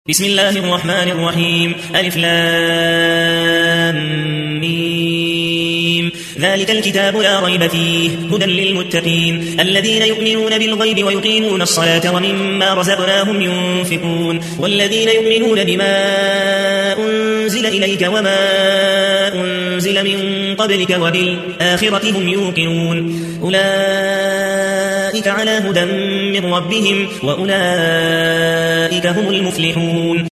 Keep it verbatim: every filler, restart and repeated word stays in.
بسم الله الرحمن الرحيم ألف لام ميم ذلك الكتاب لا ريب فيه هدى للمتقين الذين يؤمنون بالغيب ويقيمون الصلاة ومما رزقناهم ينفقون والذين يؤمنون بما أنزل إليك وما أنزل من قبلك وبالآخرة هم يوقنون أولئك على هدى من ربهم وأولئك هم المفلحون